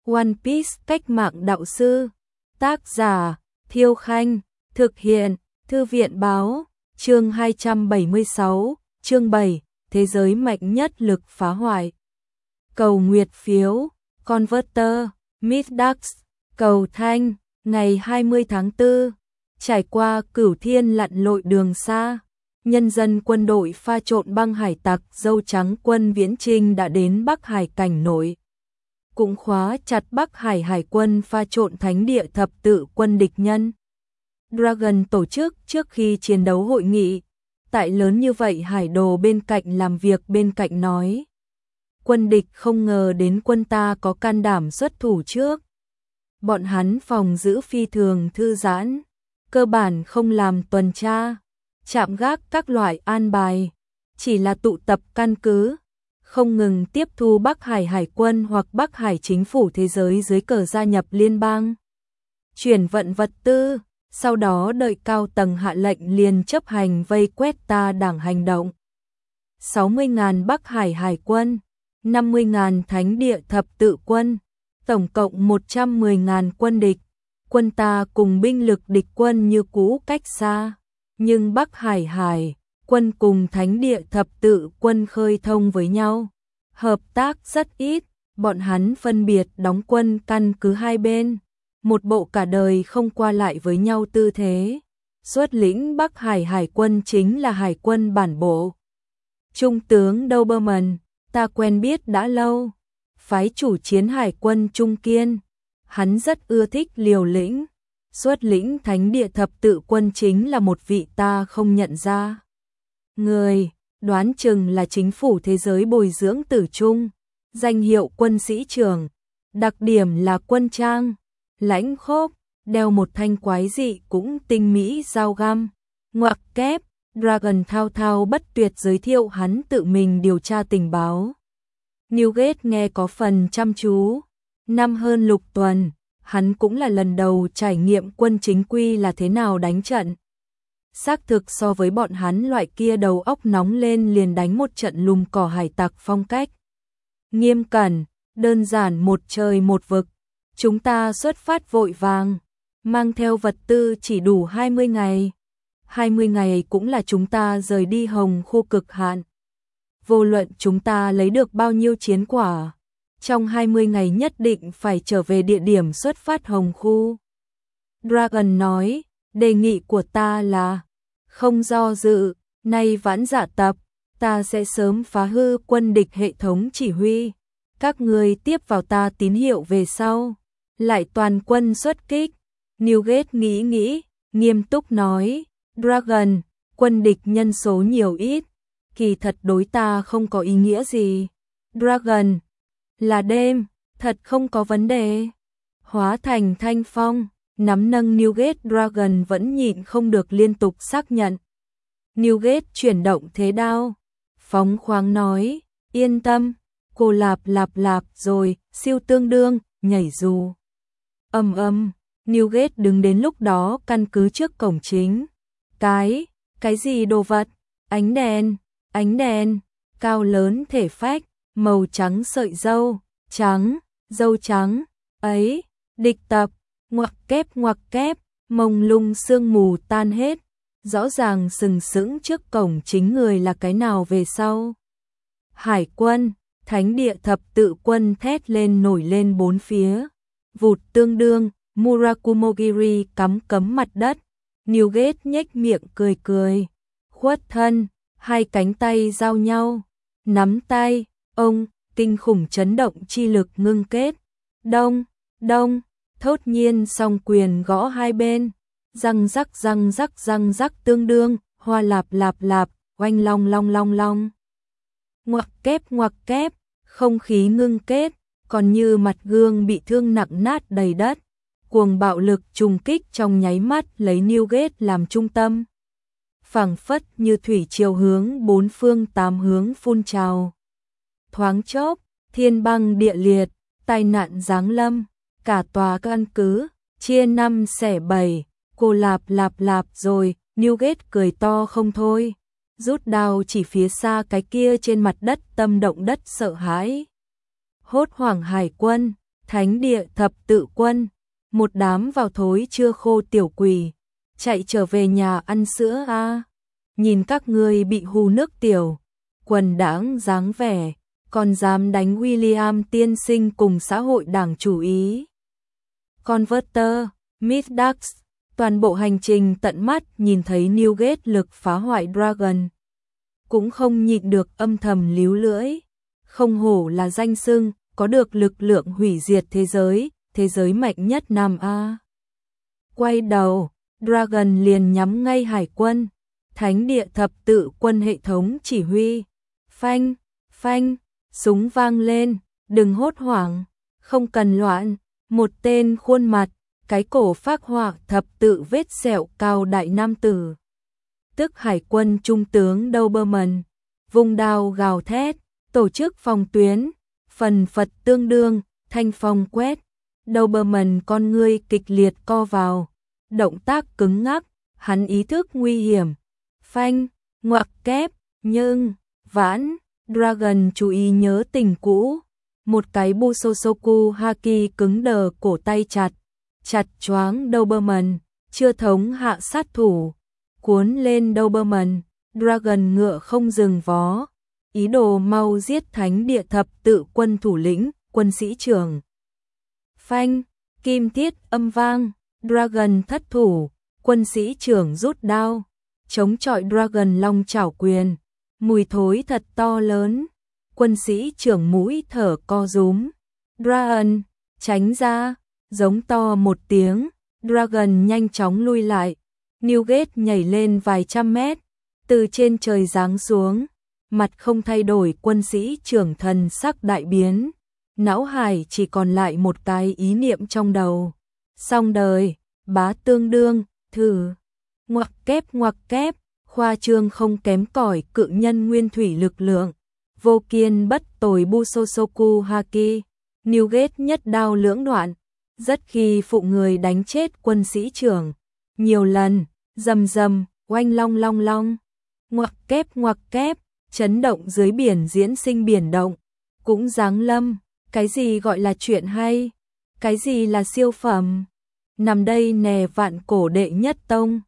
One Piece cách mạng đạo sư. Tác giả Thiêu Khanh. Thực hiện Thư viện Báo. Chương 276. Chương 7. Thế giới mạnh nhất lực phá hoại. Cầu nguyệt phiếu. Converter. Middax. Cầu thanh. Ngày 20 tháng 4. Trải qua cửu thiên lặn lội đường xa, nhân dân quân đội pha trộn băng hải tặc dâu trắng quân Viễn Chinh đã đến Bắc Hải cảnh nổi. Cũng khóa chặt Bắc Hải hải quân pha trộn thánh địa thập tự quân địch nhân. Dragon tổ chức trước khi chiến đấu hội nghị. Tại lớn như vậy hải đồ bên cạnh làm việc bên cạnh nói. Quân địch không ngờ đến quân ta có can đảm xuất thủ trước. Bọn hắn phòng giữ phi thường thư giãn, cơ bản không làm tuần tra, chạm gác các loại an bài, chỉ là tụ tập căn cứ, không ngừng tiếp thu Bắc Hải hải quân hoặc Bắc Hải chính phủ thế giới dưới cờ gia nhập liên bang. Chuyển vận vật tư, sau đó đợi cao tầng hạ lệnh liền chấp hành vây quét ta đảng hành động. 60.000 Bắc Hải hải quân, 50.000 thánh địa thập tự quân, tổng cộng 110.000 quân địch. Quân ta cùng binh lực địch quân như cũ cách xa, nhưng Bắc Hải hải quân cùng thánh địa thập tự quân khơi thông với nhau. Hợp tác rất ít, bọn hắn phân biệt đóng quân căn cứ hai bên, một bộ cả đời không qua lại với nhau tư thế. Xuất lĩnh Bắc Hải hải quân chính là hải quân bản bộ. Trung tướng Doberman, ta quen biết đã lâu, phái chủ chiến hải quân Trung Kiên. Hắn rất ưa thích liều lĩnh, xuất lĩnh thánh địa thập tự quân chính là một vị ta không nhận ra. Người, đoán chừng là chính phủ thế giới bồi dưỡng tử trung, danh hiệu quân sĩ trưởng, đặc điểm là quân trang, lãnh khốc, đeo một thanh quái dị cũng tinh mỹ dao găm, ngoặc kép. Dragon thao thao bất tuyệt giới thiệu hắn tự mình điều tra tình báo. Newgate nghe có phần chăm chú. Năm hơn lục tuần, hắn cũng là lần đầu trải nghiệm quân chính quy là thế nào đánh trận. Xác thực so với bọn hắn loại kia đầu óc nóng lên liền đánh một trận lùm cỏ hải tặc phong cách. Nghiêm cẩn, đơn giản một trời một vực. Chúng ta xuất phát vội vàng, mang theo vật tư chỉ đủ 20 ngày. 20 ngày cũng là chúng ta rời đi Hồng khu cực hạn. Vô luận chúng ta lấy được bao nhiêu chiến quả, trong 20 ngày nhất định phải trở về địa điểm xuất phát Hồng khu. Dragon nói, đề nghị của ta là, không do dự, nay vãn dạ tập, ta sẽ sớm phá hư quân địch hệ thống chỉ huy. Các người tiếp vào ta tín hiệu về sau, lại toàn quân xuất kích. Newgate nghĩ, nghiêm túc nói, Dragon, quân địch nhân số nhiều ít, kỳ thật đối ta không có ý nghĩa gì. Dragon, là đêm, thật không có vấn đề. Hóa thành thanh phong, nắm nâng Newgate. Dragon vẫn nhịn không được liên tục xác nhận. Newgate chuyển động thế đao, phóng khoáng nói, yên tâm, cô lạp rồi, siêu tương đương, nhảy dù. Newgate đứng đến lúc đó căn cứ trước cổng chính. Cái gì đồ vật? Ánh đèn, cao lớn thể phách, màu trắng sợi dâu trắng, ấy, địch tập, ngoặc kép, mông lung sương mù tan hết, rõ ràng sừng sững trước cổng chính người là cái nào về sau. Hải quân, thánh địa thập tự quân thét lên nổi lên bốn phía, vụt tương đương, Murakumogiri cắm mặt đất. Newgate nhếch miệng cười, khuất thân, hai cánh tay giao nhau, nắm tay, ông, kinh khủng chấn động chi lực ngưng kết. Đông, thốt nhiên song quyền gõ hai bên, răng rắc tương đương, hoa lạp, oanh long. Ngoặc kép, không khí ngưng kết, còn như mặt gương bị thương nặng nát đầy đất. Cuồng bạo lực trùng kích trong nháy mắt lấy Newgate làm trung tâm. Phảng phất như thủy triều hướng bốn phương tám hướng phun trào. Thoáng chốc, thiên băng địa liệt, tai nạn giáng lâm, cả tòa căn cứ, chia 5 xẻ 7, cô lạp rồi, Newgate cười to không thôi. Rút đao chỉ phía xa cái kia trên mặt đất tâm động đất sợ hãi. Hốt hoảng hải quân, Thánh địa thập tự quân, một đám vào thối chưa khô tiểu quỷ, chạy trở về nhà ăn sữa a. Nhìn các ngươi bị hù nước tiểu, quần đãng dáng vẻ, còn dám đánh William tiên sinh cùng xã hội đảng chủ ý. Converter, Midax, toàn bộ hành trình tận mắt nhìn thấy Newgate lực phá hoại Dragon. Cũng không nhịn được âm thầm líu lưỡi, không hổ là danh xưng, có được lực lượng hủy diệt thế giới mạnh nhất Nam A. Quay đầu, Dragon liền nhắm ngay hải quân, thánh địa thập tự quân hệ thống chỉ huy. Phanh, phanh, súng vang lên, đừng hốt hoảng, không cần loạn, một tên khuôn mặt, cái cổ phác họa thập tự vết sẹo cao đại nam tử. Tức hải quân trung tướng Doberman, vùng đao gào thét, tổ chức phòng tuyến, phần phật tương đương, thanh phong quét. Doberman con ngươi kịch liệt co vào, động tác cứng ngắc, hắn ý thức nguy hiểm. Phanh, ngoặc kép, nhưng, vãn, Dragon chú ý nhớ tình cũ. Một cái Busosoku Haki cứng đờ cổ tay chặt choáng Doberman, chưa thống hạ sát thủ. Cuốn lên Doberman, Dragon ngựa không dừng vó, ý đồ mau giết thánh địa thập tự quân thủ lĩnh, quân sĩ trưởng. Phanh, kim thiết âm vang, Dragon thất thủ, quân sĩ trưởng rút đao, chống chọi Dragon long chảo quyền, mùi thối thật to lớn, quân sĩ trưởng mũi thở co rúm. Dragon, tránh ra, giống to một tiếng, Dragon nhanh chóng lui lại. Newgate nhảy lên vài trăm mét, từ trên trời giáng xuống, mặt không thay đổi, quân sĩ trưởng thần sắc đại biến, não hải chỉ còn lại một cái ý niệm trong đầu. Xong đời, bá tương đương, thử, ngoặc kép, khoa trương không kém cỏi cự nhân nguyên thủy lực lượng, vô kiên bất tồi Busosoku Haki, Newgate nhất đao lưỡng đoạn, rất khi phụ người đánh chết quân sĩ trưởng. Nhiều lần, rầm, oanh long, ngoặc kép, chấn động dưới biển diễn sinh biển động, cũng giáng lâm, cái gì gọi là chuyện hay, cái gì là siêu phẩm, nằm đây nè vạn cổ đệ nhất tông.